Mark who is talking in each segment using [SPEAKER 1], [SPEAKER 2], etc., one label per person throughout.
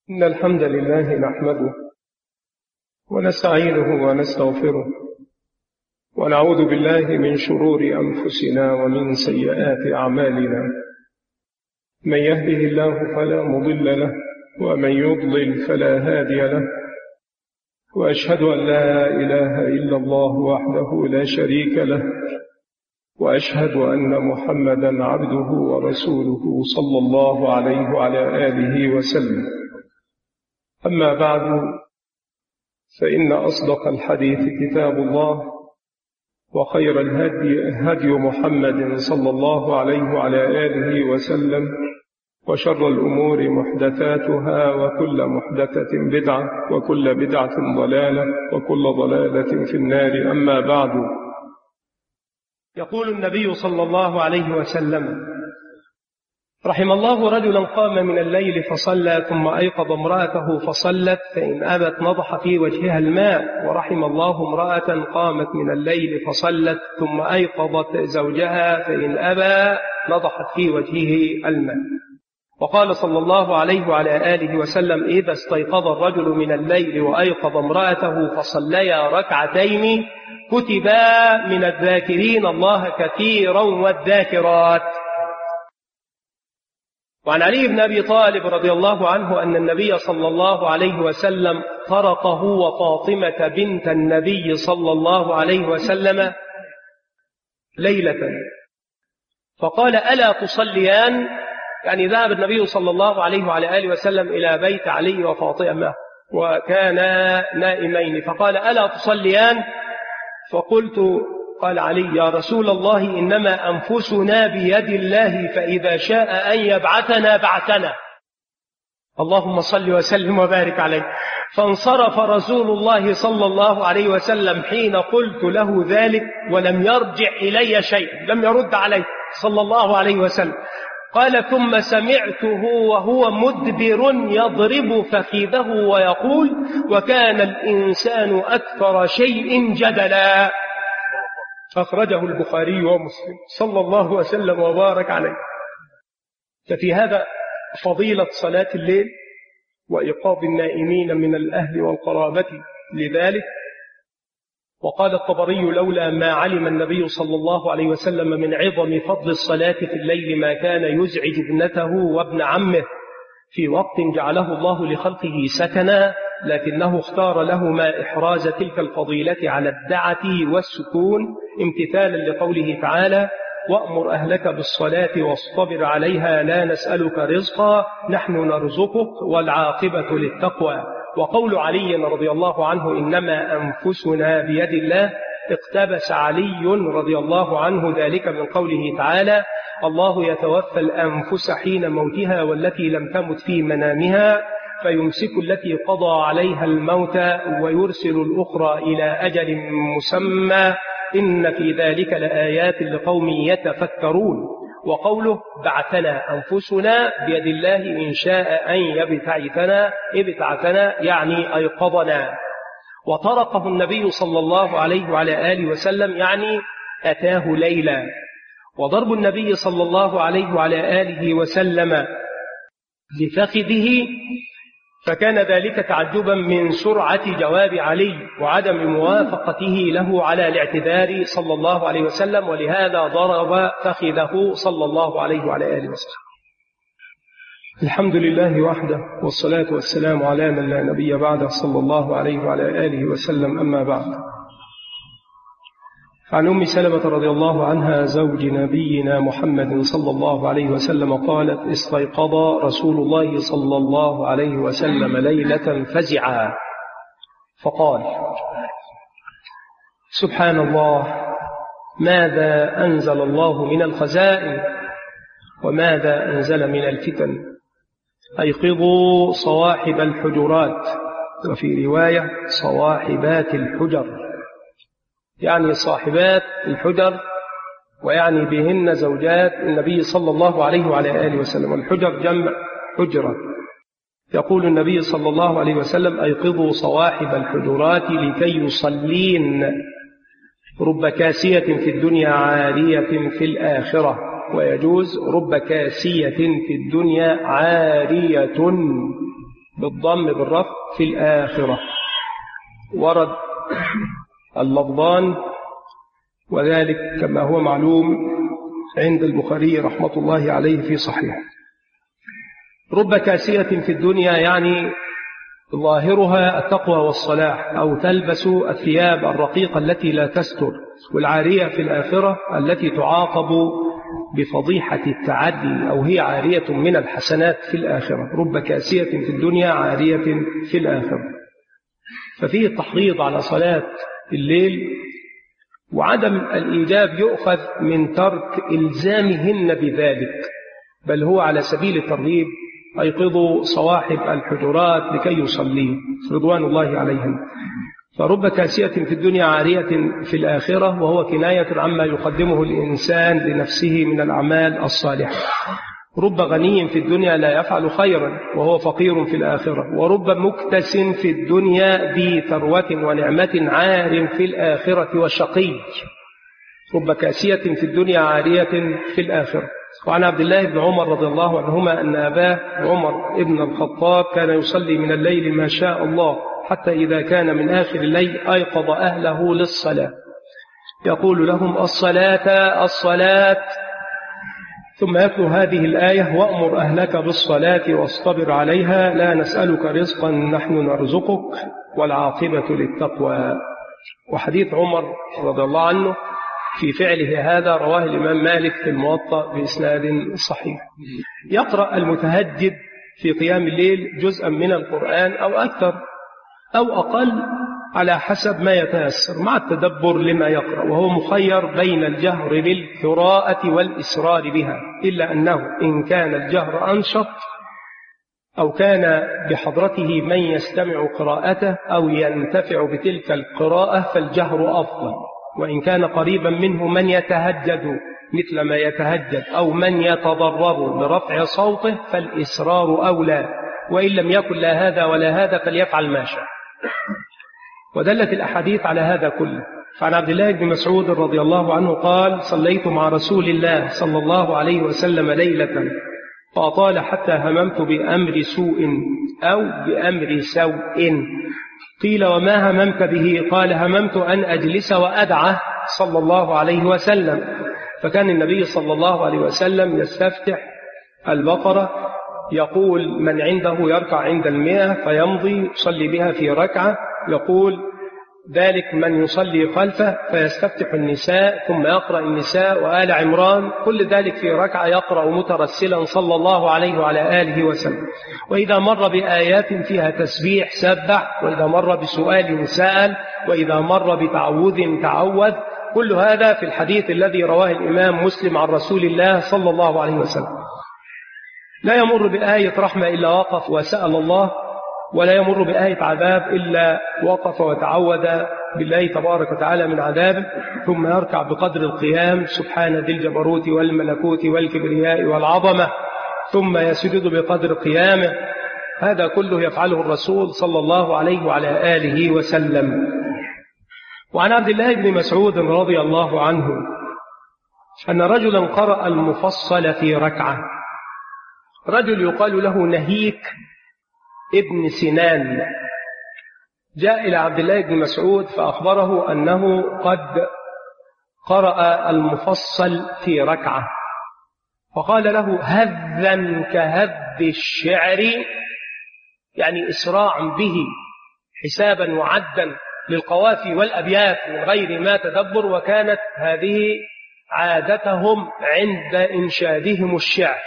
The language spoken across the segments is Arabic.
[SPEAKER 1] إن الحمد لله نحمده ونستعينه ونستغفره ونعوذ بالله من شرور أنفسنا ومن سيئات أعمالنا. من يهده الله فلا مضل له ومن يضلل فلا هادي له، وأشهد أن لا إله إلا الله وحده لا شريك له، وأشهد أن محمدا عبده ورسوله صلى الله عليه وعلى آله وسلم. أما بعد، فإن أصدق الحديث كتاب الله، وخير الهدي هدي محمد صلى الله عليه وعلى آله وسلم، وشر الأمور محدثاتها، وكل محدثة بدعة، وكل بدعة ضلالة، وكل ضلالة في النار. أما بعد، يقول النبي صلى الله عليه وسلم: رحم الله رجلا قام من الليل فصلى ثم أيقظ امرأته فصلت فإن أبت نضح في وجهها الماء، ورحم الله امرأة قامت من الليل فصلت ثم أيقظت زوجها فإن أبى نضحت في وجهه الماء. وقال صلى الله عليه وعلى آله وسلم: إذا استيقظ الرجل من الليل وأيقظ امرأته فصليا ركعتين كتبا من الذاكرين الله كثيرا والذاكرات. وعن علي بن أبي طالب رضي الله عنه أن النبي صلى الله عليه وسلم طرقه وفاطمة بنت النبي صلى الله عليه وسلم ليلة فقال: ألا تصليان؟ يعني ذهب النبي صلى الله عليه وعلى آله وسلم إلى بيت علي وفاطمة وكانا نائمين، فقال: ألا تصليان؟ فقلت: قال علي: يا رسول الله، إنما أنفسنا بيد الله، فإذا شاء أن يبعثنا بعثنا. اللهم صل وسلم وبارك عليه. فانصرف رسول الله صلى الله عليه وسلم حين قلت له ذلك ولم يرجع إلي شيء، لم يرد عليه صلى الله عليه وسلم. قال: ثم سمعته وهو مدبر يضرب فخذه ويقول: وكان الإنسان أكثر شيء جدلا. أخرجه البخاري ومسلم صلى الله وسلم وبارك عليه. ففي هذا فضيلة صلاة الليل وإيقاظ النائمين من الأهل والقرابة لذلك. وقال الطبري: لولا ما علم النبي صلى الله عليه وسلم من عظم فضل الصلاة في الليل ما كان يزعج ابنته وابن عمه في وقت جعله الله لخلقه سكنا، لكنه اختار لهما إحراز تلك الفضيلة على الدعة والسكون امتثالا لقوله تعالى: وأمر أهلك بالصلاة واصطبر عليها لا نسألك رزقا نحن نرزقك والعاقبة للتقوى. وقول علي رضي الله عنه: إنما أنفسنا بيد الله، اقتبس علي رضي الله عنه ذلك من قوله تعالى: الله يتوفى الأنفس حين موتها والتي لم تمت في منامها فيمسك التي قضى عليها الموت ويرسل الأخرى إلى أجل مسمى إن في ذلك لآيات لقوم يتفكرون. وقوله: بعثنا أنفسنا بيد الله، إن شاء أن ابتعثنا يعني أيقظنا. وطرقه النبي صلى الله عليه وعلى آله وسلم يعني أتاه ليلا. وضرب النبي صلى الله عليه وعلى آله وسلم لفخذه فكان ذلك تعجبا من سرعة جواب علي وعدم موافقته له على الاعتذار صلى الله عليه وسلم، ولهذا ضرب فخذه صلى الله عليه وعلى آله وسلم. الحمد لله وحده، والصلاة والسلام على من لا نبي بعده صلى الله عليه وعلى آله وسلم. أما بعد، عن أم سلمة رضي الله عنها زوج نبينا محمد صلى الله عليه وسلم قالت: استيقظ رسول الله صلى الله عليه وسلم ليلة فزعا فقال: سبحان الله، ماذا أنزل الله من الخزائن وماذا أنزل من الفتن، أيقظوا صواحب الحجرات، وفي رواية صواحبات الحجر، يعني صاحبات الحجر، ويعني بهن زوجات النبي صلى الله عليه وعلى آله وسلم. الحجر جمع حجرة. يقول النبي صلى الله عليه وسلم: أيقظوا صواحب الحجرات لكي يصلين، رب كاسية في الدنيا عارية في الآخرة. ويجوز رب كاسية في الدنيا عارية بالضم بالرفع في الآخرة. ورد اللفظان، وذلك كما هو معلوم عند البخاري رحمة الله عليه في صحيح. رب كاسية في الدنيا يعني ظاهرها التقوى والصلاح، أو تلبس الثياب الرقيقة التي لا تستر، والعارية في الآخرة التي تعاقب بفضيحة التعدي، أو هي عارية من الحسنات في الآخرة. رب كاسية في الدنيا عارية في الآخرة. ففيه التحريض على صلاة الليل، وعدم الإيجاب يؤخذ من ترك إلزامهن بذلك، بل هو على سبيل الترغيب. أيقظوا صواحب الحجرات لكي يصلي رضوان الله عليهم. فرب كاسية في الدنيا عارية في الآخرة، وهو كناية عما يقدمه الإنسان لنفسه من الأعمال الصالحة. رب غني في الدنيا لا يفعل خيرا وهو فقير في الآخرة. ورب مكتس في الدنيا ذي ثروة ونعمة عار في الآخرة وشقي. رب كاسية في الدنيا عارية في الآخرة. وعن عبد الله بن عمر رضي الله عنهما أن أباه عمر ابن الخطاب كان يصلي من الليل ما شاء الله، حتى إذا كان من آخر الليل أيقظ أهله للصلاة، يقول لهم الصلاة الصلاة، ثم يتلو هذه الآية: وأمر أهلك بالصلاة واصطبر عليها لا نسألك رزقا نحن نرزقك والعاقبة للتقوى. وحديث عمر رضي الله عنه في فعله هذا رواه الإمام مالك في الموطأ بإسناد صحيح. يقرأ المتهجد في قيام الليل جزءا من القرآن أو أكثر أو أقل على حسب ما يتيسر، مع التدبر لما يقرأ، وهو مخير بين الجهر بالقراءة والإسرار بها، إلا أنه إن كان الجهر أنشط أو كان بحضرته من يستمع قراءته أو ينتفع بتلك القراءة فالجهر أفضل، وإن كان قريبا منه من يتهجد مثل ما يتهجد أو من يتضرر برفع صوته فالإسرار أولى، وإن لم يكن لا هذا ولا هذا فليفعل ما شاء. ودلت الأحاديث على هذا كله. فعن عبد الله بن مسعود رضي الله عنه قال: صليت مع رسول الله صلى الله عليه وسلم ليلة فأطال حتى هممت بأمر سوء أو بأمر سوء. قيل: وما هممت به؟ قال: هممت أن أجلس وأدعه صلى الله عليه وسلم. فكان النبي صلى الله عليه وسلم يستفتح البقرة، يقول من عنده يركع عند 100 فيمضي يصلي بها في ركعة، يقول ذلك من يصلي خلفه فيستفتح النساء ثم يقرأ النساء وآل عمران، كل ذلك في ركعة يقرأ مترسلا صلى الله عليه وعلى آله وسلم. وإذا مر بآيات فيها تسبيح سبح، وإذا مر بسؤال سأل، وإذا مر بتعوذ تعوذ. كل هذا في الحديث الذي رواه الإمام مسلم عن رسول الله صلى الله عليه وسلم. لا يمر بآية رحمة إلا وقف وسأل الله، ولا يمر بآية عذاب إلا وقف وتعوذ بالله تبارك وتعالى من عذابه، ثم يركع بقدر القيام سبحان ذي الجبروت والملكوت والكبرياء والعظمة، ثم يسجد بقدر قيامه. هذا كله يفعله الرسول صلى الله عليه وعلى آله وسلم. وعن عبد الله بن مسعود رضي الله عنه أن رجلا قرأ المفصل في ركعة. رجل يقال له نهيك ابن سنان جاء إلى عبد الله بن مسعود فأخبره أنه قد قرأ المفصل في ركعة، فقال له: هذا كهذ الشعر، يعني إسراع به حسابا وعدا للقوافي والأبيات من غير ما تدبر، وكانت هذه عادتهم عند إنشادهم الشعر،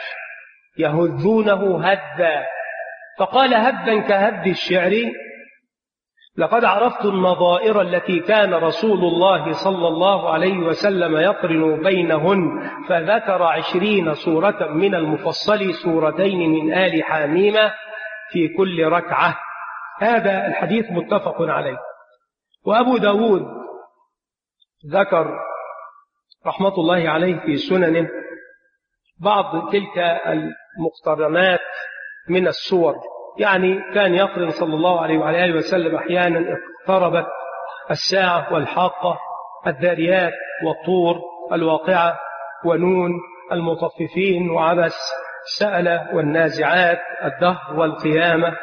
[SPEAKER 1] يهذونه هذا. فقال: هذا كهذ الشعر، لقد عرفت النظائر التي كان رسول الله صلى الله عليه وسلم يقرن بينهن، فذكر 20 سورة من المفصل، سورتين من آل حميم في كل ركعة. هذا الحديث متفق عليه. وأبو داود ذكر رحمة الله عليه في سننه بعض تلك المقترنات من السور، يعني كان يقرن صلى الله عليه وعلى آله وسلم أحيانا اقتربت الساعة والحاقة، الذاريات والطور، الواقعة ونون، المطففين وعبس، سأل والنازعات، الدهر والقيامة،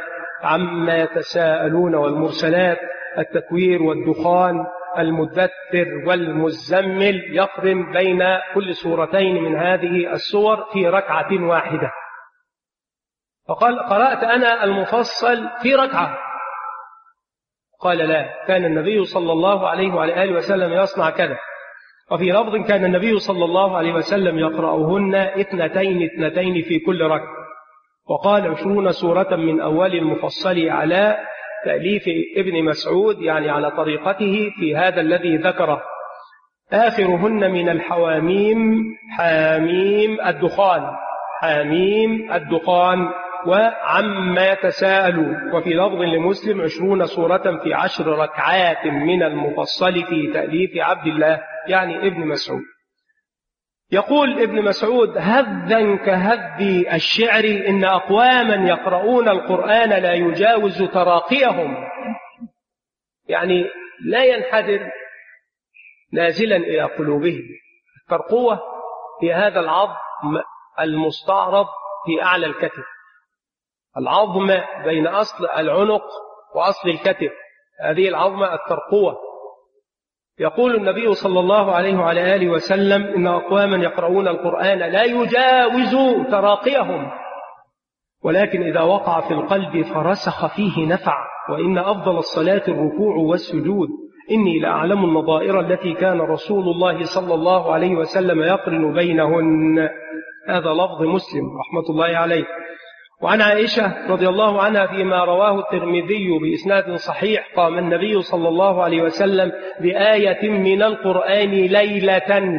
[SPEAKER 1] عما يتساءلون والمرسلات، التكوير والدخان، المدثر والمزمل، يقرن بين كل سورتين من هذه السور في ركعة واحدة. فقال قرأت أنا المفصل في ركعة؟ قال لا، كان النبي صلى الله عليه وعلى آله وسلم يصنع كذا. وفي لفظ كان النبي صلى الله عليه وسلم يقرأهن 2 في كل ركعة. وقال 20 سورة من أول المفصل على تأليف ابن مسعود، يعني على طريقته في هذا الذي ذكره. آخرهن من الحواميم حاميم الدخان، حاميم الدخان، وعما يتساءلون. وفي لفظ لمسلم 20 سورة في 10 ركعات من المفصل في تأليف عبد الله يعني ابن مسعود. يقول ابن مسعود: هذا كهذ الشعر إن أقواما يقرؤون القرآن لا يجاوز تراقيهم، يعني لا ينحدر نازلا إلى قلوبهم. الترقوة في هذا العظم المستعرض في أعلى الكتف، العظم بين أصل العنق وأصل الكتف، هذه العظمة الترقوة. يقول النبي صلى الله عليه وعلى آله وسلم: إن أقواما يقرؤون القرآن لا يجاوز تراقيهم، ولكن إذا وقع في القلب فرسخ فيه نفع. وإن أفضل الصلاة الركوع والسجود، إني لأعلم النظائر التي كان رسول الله صلى الله عليه وسلم يقرن بينهن. هذا لفظ مسلم رحمة الله عليه. وعن عائشة رضي الله عنها فيما رواه الترمذي بإسناد صحيح: قام النبي صلى الله عليه وسلم بآية من القرآن ليلة،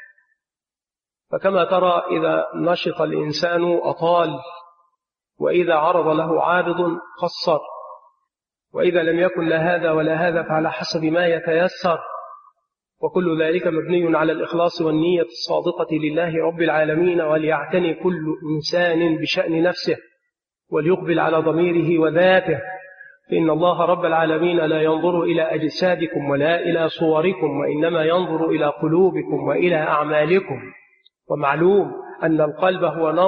[SPEAKER 1] فكما ترى إذا نشط الإنسان أطال، وإذا عرض له عارض قصر، وإذا لم يكن لا هذا ولا هذا فعلى حسب ما يتيسر، وكل ذلك مبني على الإخلاص والنية الصادقة لله رب العالمين. وليعتني كل إنسان بشأن نفسه وليقبل على ضميره وذاته، فإن الله رب العالمين لا ينظر إلى أجسادكم ولا إلى صوركم، وإنما ينظر إلى قلوبكم وإلى أعمالكم. ومعلوم أن القلب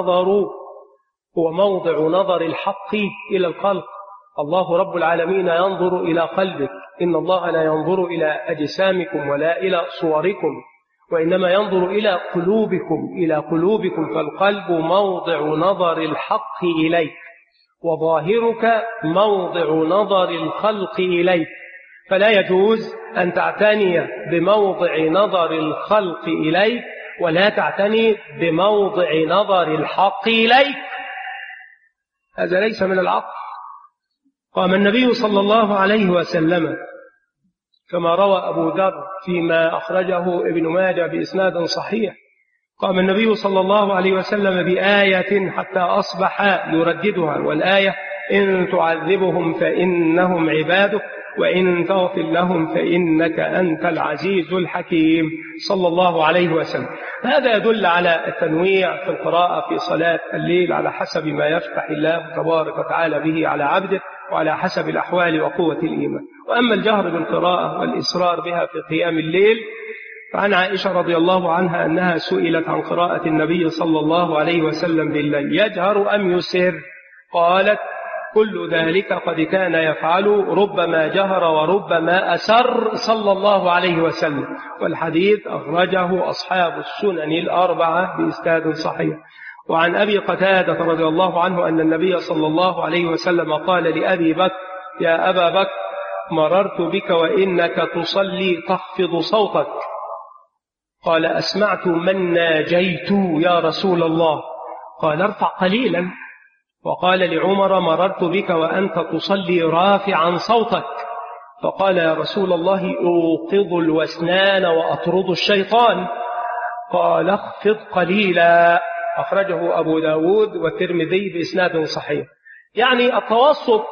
[SPEAKER 1] هو موضع نظر الحق إلى الخلق. الله رب العالمين ينظر إلى قلبك، إن الله لا ينظر إلى أجسامكم ولا إلى صوركم، وإنما ينظر إلى قلوبكم، فالقلب موضع نظر الحق إليك، وظاهرك موضع نظر الخلق إليك. فلا يجوز أن تعتني بموضع نظر الخلق إليك ولا تعتني بموضع نظر الحق إليك، هذا ليس من العقل. قام النبي صلى الله عليه وسلم كما روى أبو ذر فيما أخرجه ابن ماجه بإسناد صحيح: قام النبي صلى الله عليه وسلم بآية حتى أصبح يرددها، والآية: إن تعذبهم فإنهم عبادك وإن تغفر لهم فإنك أنت العزيز الحكيم، صلى الله عليه وسلم. هذا يدل على التنويع في القراءة في صلاة الليل على حسب ما يفتح الله تبارك وتعالى به على عبده، وعلى حسب الأحوال وقوة الإيمان. وأما الجهر بالقراءة والإصرار بها في قيام الليل، فعن عائشة رضي الله عنها أنها سئلت عن قراءة النبي صلى الله عليه وسلم بالليل: يجهر أم يسر؟ قالت: كل ذلك قد كان يفعل، ربما جهر وربما أسر صلى الله عليه وسلم. والحديث أخرجه أصحاب السنن الأربعة بإسناد صحيح. وعن أبي قتادة رضي الله عنه أن النبي صلى الله عليه وسلم قال لأبي بكر: يا أبا بكر، مررت بك وإنك تصلي تخفض صوتك. قال: أسمعت من ناجيت يا رسول الله؟ قال: ارفع قليلا. وقال لعمر: مررت بك وأنت تصلي رافعا صوتك. فقال: يا رسول الله، أوقظ الوسنان وأطرد الشيطان. قال: اخفض قليلا. أخرجه أبو داود والترمذي بإسناد صحيح. يعني التوسط.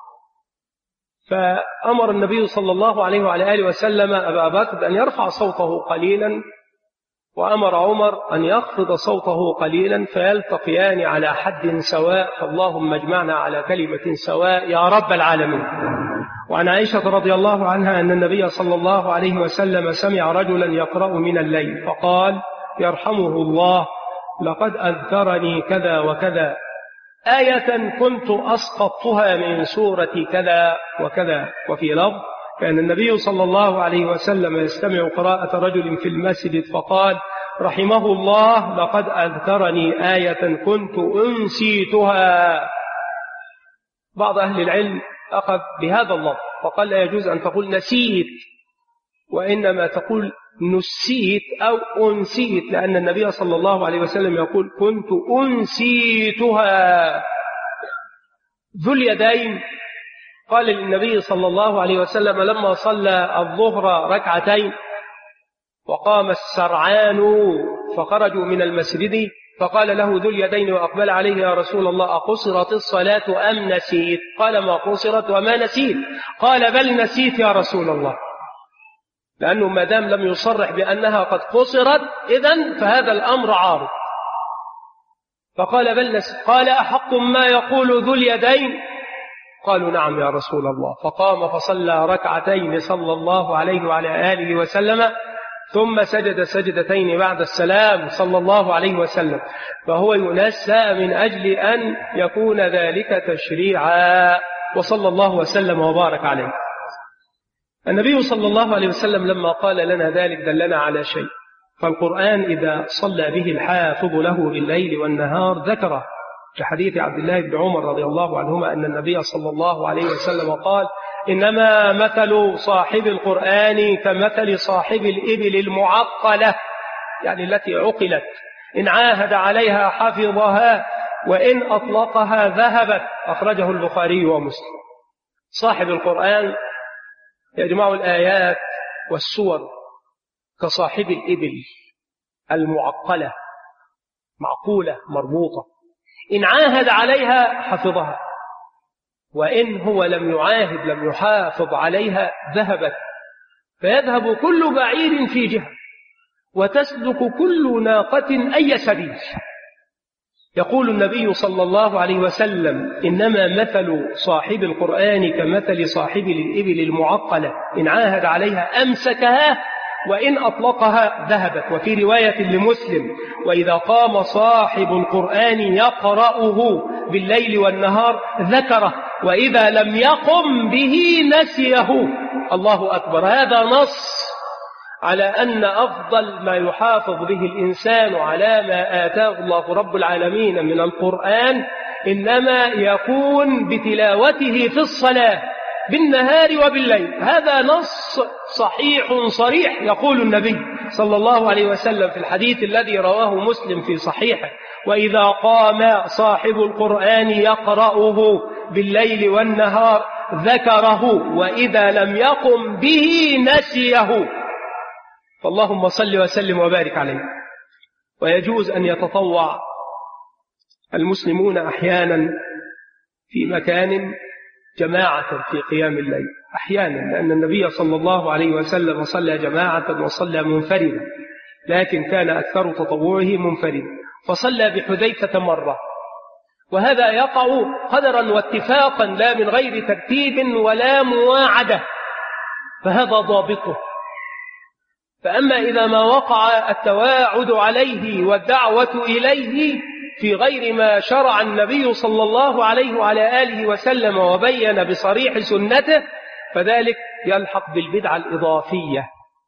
[SPEAKER 1] فأمر النبي صلى الله عليه وعلى آله وسلم أبا بكر أن يرفع صوته قليلا، وأمر عمر أن يخفض صوته قليلا، فيلتقيان على حد سواء. فاللهم اجمعنا على كلمة سواء يا رب العالمين. وعن عائشة رضي الله عنها أن النبي صلى الله عليه وسلم سمع رجلا يقرأ من الليل فقال: يرحمه الله، لقد أذكرني كذا وكذا. آية كنت أسقطتها من سورة كذا وكذا. وفي لفظ كان النبي صلى الله عليه وسلم يستمع قراءة رجل في المسجد فقال رحمه الله لقد أذكرني آية كنت أنسيتها. بعض أهل العلم أخذ بهذا اللفظ فقال لا يجوز أن تقول نسيت، وإنما تقول نسيت أو أنسيت، لأن النبي صلى الله عليه وسلم يقول كنت أنسيتها. ذو اليدين قال للنبي صلى الله عليه وسلم لما صلى الظهر ركعتين وقام السرعان فخرجوا من المسجد فقال له ذو اليدين وأقبل عليه يا رسول الله أقصرت الصلاة أم نسيت؟ قال ما قصرت وما نسيت. قال بل نسيت يا رسول الله، لأنه ما دام لم يصرح بأنها قد قصرت إذن فهذا الأمر عارض. فقال بل نسيت. قال أحق ما يقول ذو اليدين؟ قالوا نعم يا رسول الله. فقام فصلى ركعتين صلى الله عليه وعلى آله وسلم ثم سجد سجدتين بعد السلام صلى الله عليه وسلم، فهو ينسى من أجل أن يكون ذلك تشريعا. وصلى الله وسلم وبارك عليه. النبي صلى الله عليه وسلم لما قال لنا ذلك دلنا على شيء، فالقرآن إذا صلى به الحافظ له بالليل والنهار ذكره، كحديث عبد الله بن عمر رضي الله عنهما أن النبي صلى الله عليه وسلم قال إنما مثل صاحب القرآن كمثل صاحب الإبل المعقلة، يعني التي عقلت، إن عاهد عليها حفظها وإن أطلقها ذهبت. أخرجه البخاري ومسلم. صاحب القرآن يجمع الآيات والسور كصاحب الإبل المعقلة، معقولة مربوطة، إن عاهد عليها حفظها، وإن هو لم يعاهد لم يحافظ عليها ذهبت. فيذهب كل بعير في جهة وتسلك كل ناقة أي سبيل. يقول النبي صلى الله عليه وسلم إنما مثل صاحب القرآن كمثل صاحب الإبل المعقلة، إن عاهد عليها أمسكها وإن أطلقها ذهبت. وفي رواية لمسلم وإذا قام صاحب القرآن يقرأه بالليل والنهار ذكره، وإذا لم يقم به نسيه. الله أكبر. هذا نص على أن أفضل ما يحافظ به الإنسان على ما آتاه الله رب العالمين من القرآن إنما يكون بتلاوته في الصلاة بالنهار وبالليل. هذا نص صحيح صريح. يقول النبي صلى الله عليه وسلم في الحديث الذي رواه مسلم في صحيحه وإذا قام صاحب القرآن يقرأه بالليل والنهار ذكره، وإذا لم يقم به نسيه. فاللهم صل وسلم وبارك عليه. ويجوز أن يتطوع المسلمون أحيانا في مكان جماعة في قيام الليل، أحيانا، لأن النبي صلى الله عليه وسلم صلى جماعة وصلى منفردا، لكن كان أكثر تطوعه منفردا. فصلى بحذيفة مرة، وهذا يقع قدرا واتفاقا لا من غير ترتيب ولا مواعدة، فهذا ضابطه. فأما إذا ما وقع التواعد عليه والدعوة إليه في غير ما شرع النبي صلى الله عليه وعلى آله وسلم وبين بصريح سنته، فذلك يلحق بالبدعة الإضافية،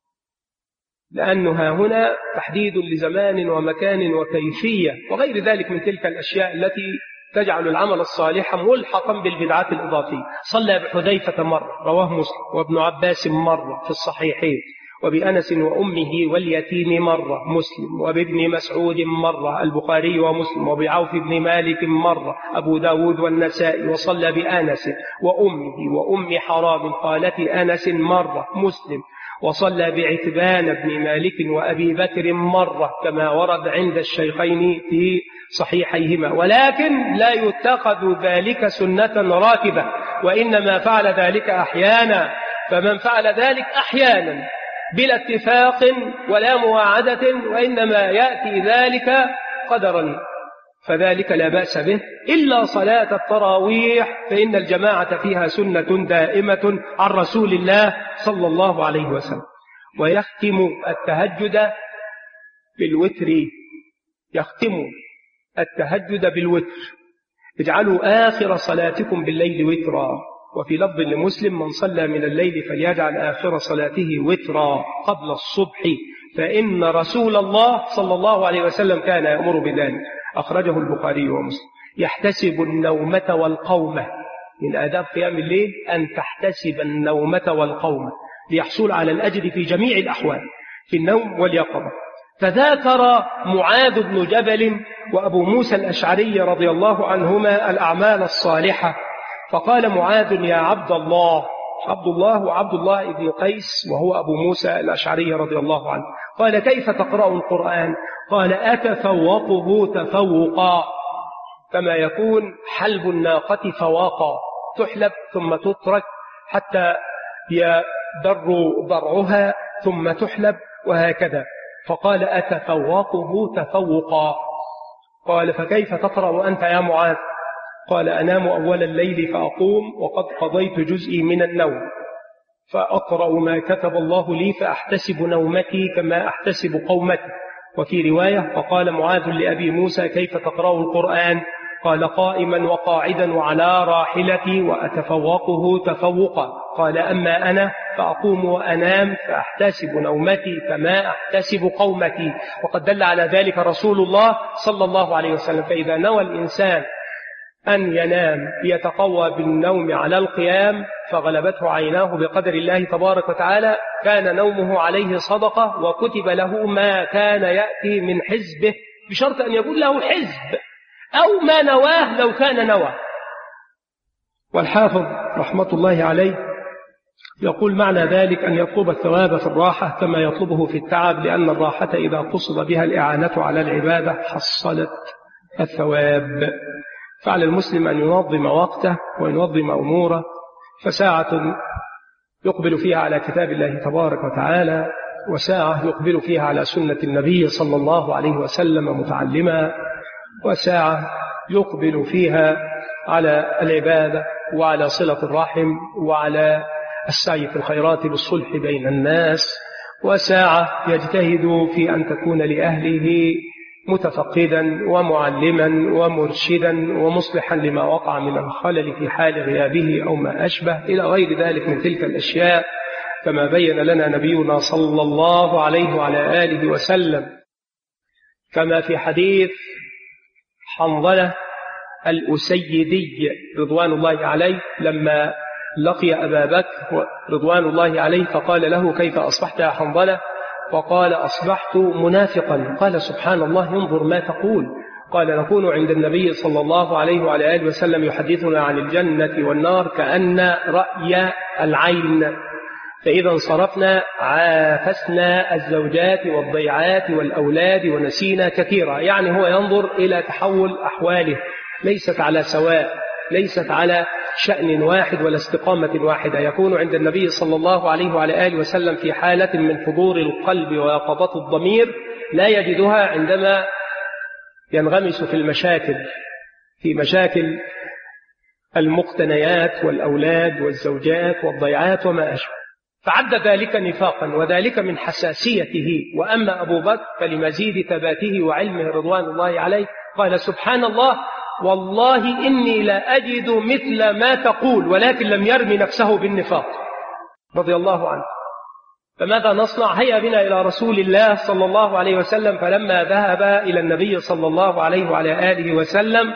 [SPEAKER 1] لأنها هنا تحديد لزمان ومكان وكيفية وغير ذلك من تلك الأشياء التي تجعل العمل الصالح ملحقا بالبدعات الإضافية. صلى بحذيفة مرة رواه مسلم، وابن عباس مرة في الصحيحين، وبأنس وأمه واليتيم مرة مسلم، وبابن مسعود مرة البخاري ومسلم، وبعوف بن مالك مرة أبو داود والنسائي. وصلى بأنس وأمه وأم حرام قالت أنس مرة مسلم. وصلى بعتبان بن مالك وأبي بكر مرة كما ورد عند الشيخين في صحيحيهما، ولكن لا يتخذ ذلك سنة راتبة، وإنما فعل ذلك أحيانا. فمن فعل ذلك أحيانا بلا اتفاق ولا مواعدة وإنما يأتي ذلك قدرا فذلك لا بأس به، إلا صلاة التراويح فإن الجماعة فيها سنة دائمة عن رسول الله صلى الله عليه وسلم. ويختم التهجد بالوتر، يختم التهجد بالوتر، اجعلوا آخر صلاتكم بالليل وترا. وفي لفظ لمسلم: من صلى من الليل فليجعل آخر صلاته وترا قبل الصبح، فإن رسول الله صلى الله عليه وسلم كان يأمر بذلك. أخرجه البخاري ومسلم. يحتسب النومة والقومة. من آداب قيام الليل أن تحتسب النومة والقومة ليحصل على الأجر في جميع الأحوال، في النوم واليقظة. فذاكر معاذ بن جبل وأبو موسى الأشعري رضي الله عنهما الأعمال الصالحة، فقال معاذ: يا عبد الله. عبد الله وعبد الله بن قيس وهو أبو موسى الأشعري رضي الله عنه. قال: كيف تقرأ القرآن؟ قال: أتفوقه تفوقا، كما يكون حلب الناقة فواقا، تحلب ثم تترك حتى يدر ضرعها ثم تحلب وهكذا. فقال: أتفوقه تفوقا. قال: فكيف تقرأ أنت يا معاذ؟ قال: أنام أول الليل فأقوم وقد قضيت جزئي من النوم، فأقرأ ما كتب الله لي فأحتسب نومتي كما أحتسب قومتي. وفي رواية: فقال معاذ لأبي موسى: كيف تقرأ القرآن؟ قال: قائما وقاعدا وعلى راحلتي وأتفوقه تفوقا. قال: أما أنا فأقوم وأنام فأحتسب نومتي كما أحتسب قومتي. وقد دل على ذلك رسول الله صلى الله عليه وسلم. فإذا نوى الإنسان أن ينام ليتقوى بالنوم على القيام فغلبته عيناه بقدر الله تبارك وتعالى، كان نومه عليه صدقة وكتب له ما كان يأتي من حزبه، بشرط أن يكون له حزب أو ما نواه لو كان نوى. والحافظ رحمة الله عليه يقول: معنى ذلك أن يطلب الثواب في الراحة كما يطلبه في التعب، لأن الراحة إذا قصد بها الإعانة على العبادة حصلت الثواب. فعلى المسلم أن ينظم وقته وينظم أموره، فساعة يقبل فيها على كتاب الله تبارك وتعالى، وساعة يقبل فيها على سنة النبي صلى الله عليه وسلم متعلما، وساعة يقبل فيها على العبادة وعلى صلة الرحم وعلى السعي في الخيرات بالصلح بين الناس، وساعة يجتهد في أن تكون لأهله متفقدا ومعلما ومرشدا ومصلحا لما وقع من الخلل في حال غيابه أو ما أشبه إلى غير ذلك من تلك الأشياء، كما بين لنا نبينا صلى الله عليه وعلى آله وسلم، كما في حديث حنظلة الأسيدي رضوان الله عليه لما لقي أبا بكر رضوان الله عليه فقال له: كيف أصبحت يا حنظلة؟ فقال: أصبحت منافقا. قال: سبحان الله، انظر ما تقول. قال: نكون عند النبي صلى الله عليه وعلى آله وسلم يحدثنا عن الجنة والنار كأن رأي العين، فإذا انصرفنا عافسنا الزوجات والضيعات والأولاد ونسينا كثيرا. يعني هو ينظر إلى تحول أحواله، ليست على سواء، ليست على شأن واحد ولا استقامة واحدة. يكون عند النبي صلى الله عليه وعلى آله وسلم في حالة من حضور القلب ويقظة الضمير لا يجدها عندما ينغمس في المشاكل، في مشاكل المقتنيات والأولاد والزوجات والضيعات وما أشبه، فعد ذلك نفاقا، وذلك من حساسيته. وأما أبو بكر فلمزيد ثباته وعلمه رضوان الله عليه قال: سبحان الله، والله إني لا أجد مثل ما تقول، ولكن لم يرمي نفسه بالنفاق رضي الله عنه. فماذا نصنع؟ هيا بنا إلى رسول الله صلى الله عليه وسلم. فلما ذهب إلى النبي صلى الله عليه وعلى آله وسلم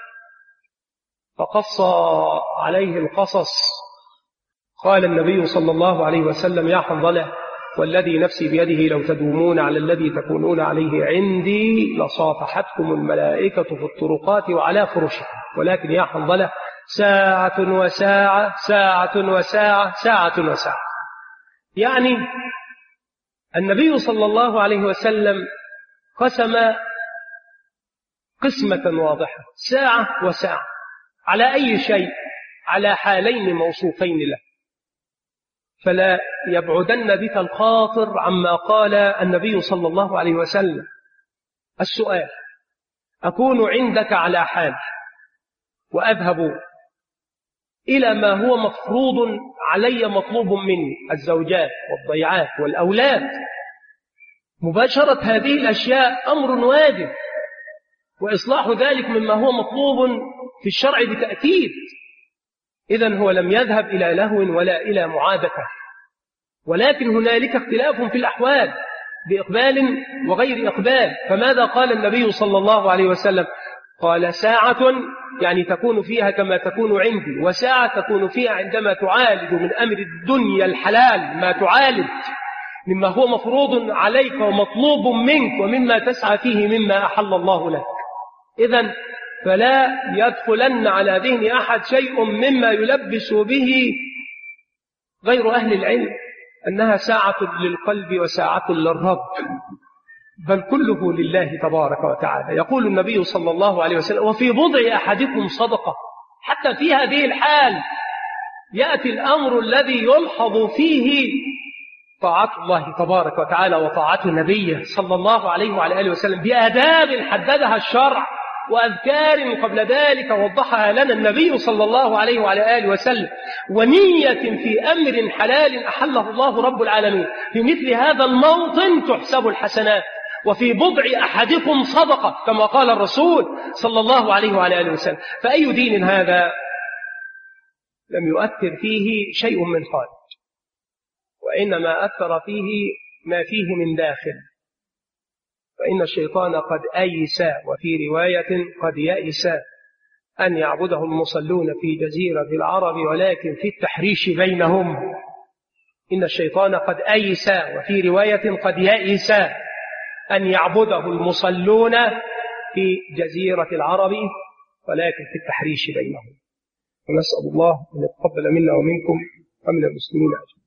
[SPEAKER 1] فقص عليه القصص، قال النبي صلى الله عليه وسلم: يا حنظلة، والذي نفسي بيده لو تدومون على الذي تكونون عليه عندي لصافحتكم الملائكة في الطرقات وعلى فرشكم، ولكن يا حنظلة ساعة وساعة، ساعة وساعة، ساعة وساعة. يعني النبي صلى الله عليه وسلم قسم قسمة واضحة، ساعة وساعة، على أي شيء؟ على حالين موصوفين له. فلا يبعدن بك الخاطر عما قال النبي صلى الله عليه وسلم. السؤال: أكون عندك على حال وأذهب إلى ما هو مفروض علي مطلوب مني، الزوجات والضيعات والأولاد، مباشرة هذه الأشياء أمر واجب، وإصلاح ذلك مما هو مطلوب في الشرع بتأكيد. إذن هو لم يذهب إلى لهو ولا إلى معابثة، ولكن هنالك اختلاف في الأحوال بإقبال وغير إقبال. فماذا قال النبي صلى الله عليه وسلم؟ قال ساعة يعني تكون فيها كما تكون عندي، وساعة تكون فيها عندما تعالج من أمر الدنيا الحلال ما تعالج مما هو مفروض عليك ومطلوب منك ومما تسعى فيه مما أحل الله لك. إذن فلا يدخلن على ذهن أحد شيء مما يلبس به غير أهل العلم أنها ساعة للقلب وساعة للرب، بل كله لله تبارك وتعالى. يقول النبي صلى الله عليه وسلم: وفي بضع أحدكم صدقة. حتى في هذه الحال يأتي الأمر الذي يلحظ فيه طاعة الله تبارك وتعالى وطاعة نبيه صلى الله عليه وعلى آله وسلم بآداب حددها الشرع وأذكار قبل ذلك وضحها لنا النبي صلى الله عليه وعلى آله وسلم، ونية في أمر حلال أحله الله رب العالمين. في مثل هذا الموطن تحسب الحسنات. وفي بضع أحدكم صدقة كما قال الرسول صلى الله عليه وعلى آله وسلم. فأي دين هذا لم يؤثر فيه شيء من خارج، وإنما أثر فيه ما فيه من داخل. فإن الشيطان قد أيس، وفي رواية قد يأس أن يعبده المصلون في جزيرة العرب ولكن في التحريش بينهم. إن الشيطان قد أيس، وفي رواية قد يأس أن يعبده المصلون في جزيرة العرب ولكن في التحريش بينهم. ونسأل الله أن يتقبل منا ومنكم ومن المسلمين أجمعين.